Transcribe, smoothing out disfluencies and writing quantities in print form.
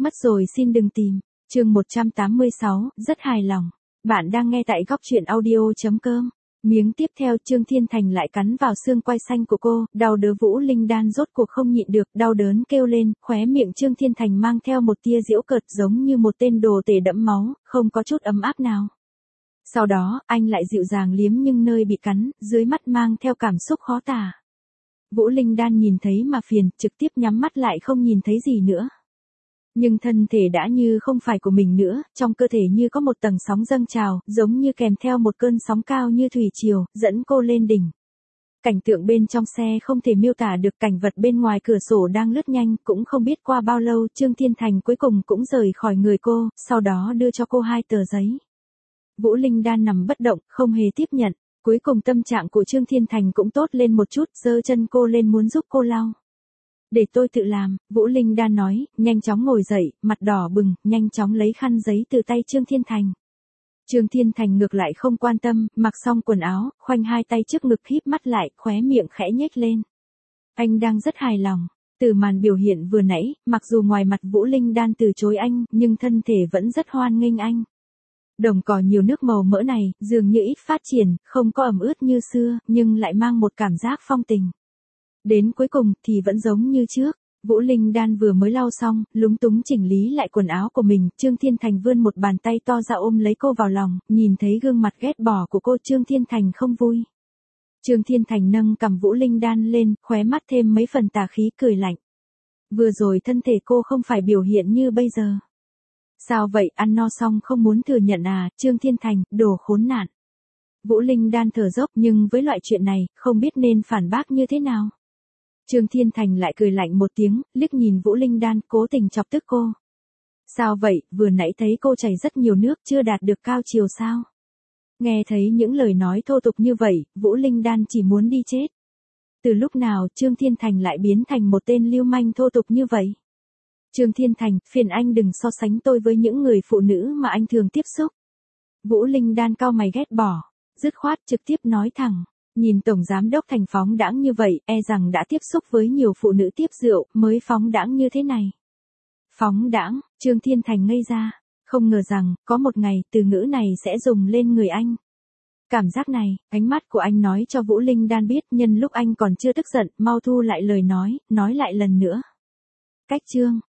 Mất rồi xin đừng tìm. Chương 186, rất hài lòng. Bạn đang nghe tại góc truyện audio.com. Miếng tiếp theo Trương Thiên Thành lại cắn vào xương quai xanh của cô, đau đớn Vũ Linh Đan rốt cuộc không nhịn được, đau đớn kêu lên, khóe miệng Trương Thiên Thành mang theo một tia giễu cợt giống như một tên đồ tể đẫm máu, không có chút ấm áp nào. Sau đó, anh lại dịu dàng liếm nhưng nơi bị cắn, dưới mắt mang theo cảm xúc khó tả. Vũ Linh Đan nhìn thấy mà phiền, trực tiếp nhắm mắt lại không nhìn thấy gì nữa. Nhưng thân thể đã như không phải của mình nữa, trong cơ thể như có một tầng sóng dâng trào, giống như kèm theo một cơn sóng cao như thủy triều, dẫn cô lên đỉnh. Cảnh tượng bên trong xe không thể miêu tả được, cảnh vật bên ngoài cửa sổ đang lướt nhanh, cũng không biết qua bao lâu Trương Thiên Thành cuối cùng cũng rời khỏi người cô, sau đó đưa cho cô 2 tờ giấy. Vũ Linh Đan nằm bất động, không hề tiếp nhận, cuối cùng tâm trạng của Trương Thiên Thành cũng tốt lên một chút, giơ chân cô lên muốn giúp cô lau. Để tôi tự làm, Vũ Linh Đan nói, nhanh chóng ngồi dậy, mặt đỏ bừng, nhanh chóng lấy khăn giấy từ tay Trương Thiên Thành. Trương Thiên Thành ngược lại không quan tâm, mặc xong quần áo, khoanh 2 tay trước ngực híp mắt lại, khóe miệng khẽ nhếch lên. Anh đang rất hài lòng. Từ màn biểu hiện vừa nãy, mặc dù ngoài mặt Vũ Linh Đan từ chối anh, nhưng thân thể vẫn rất hoan nghênh anh. Đồng cỏ nhiều nước màu mỡ này, dường như ít phát triển, không có ẩm ướt như xưa, nhưng lại mang một cảm giác phong tình. Đến cuối cùng thì vẫn giống như trước. Vũ Linh Đan vừa mới lau xong, lúng túng chỉnh lý lại quần áo của mình, Trương Thiên Thành vươn một bàn tay to ra ôm lấy cô vào lòng, nhìn thấy gương mặt ghét bỏ của cô Trương Thiên Thành không vui. Trương Thiên Thành nâng cằm Vũ Linh Đan lên, khóe mắt thêm mấy phần tà khí cười lạnh. Vừa rồi thân thể cô không phải biểu hiện như bây giờ. Sao vậy, ăn no xong không muốn thừa nhận à, Trương Thiên Thành, đồ khốn nạn. Vũ Linh Đan thở dốc nhưng với loại chuyện này, không biết nên phản bác như thế nào. Trương Thiên Thành lại cười lạnh một tiếng, liếc nhìn Vũ Linh Đan, cố tình chọc tức cô. Sao vậy, vừa nãy thấy cô chảy rất nhiều nước, chưa đạt được cao chiều sao? Nghe thấy những lời nói thô tục như vậy, Vũ Linh Đan chỉ muốn đi chết. Từ lúc nào Trương Thiên Thành lại biến thành một tên lưu manh thô tục như vậy? Trương Thiên Thành, phiền anh đừng so sánh tôi với những người phụ nữ mà anh thường tiếp xúc. Vũ Linh Đan cau mày ghét bỏ, dứt khoát trực tiếp nói thẳng. Nhìn Tổng Giám Đốc Thành phóng đãng như vậy, e rằng đã tiếp xúc với nhiều phụ nữ tiếp rượu, mới phóng đãng như thế này. Phóng đãng, Trương Thiên Thành ngây ra, không ngờ rằng, có một ngày, từ ngữ này sẽ dùng lên người anh. Cảm giác này, ánh mắt của anh nói cho Vũ Linh Đan biết, nhân lúc anh còn chưa tức giận, mau thu lại lời nói lại lần nữa. Cách Trương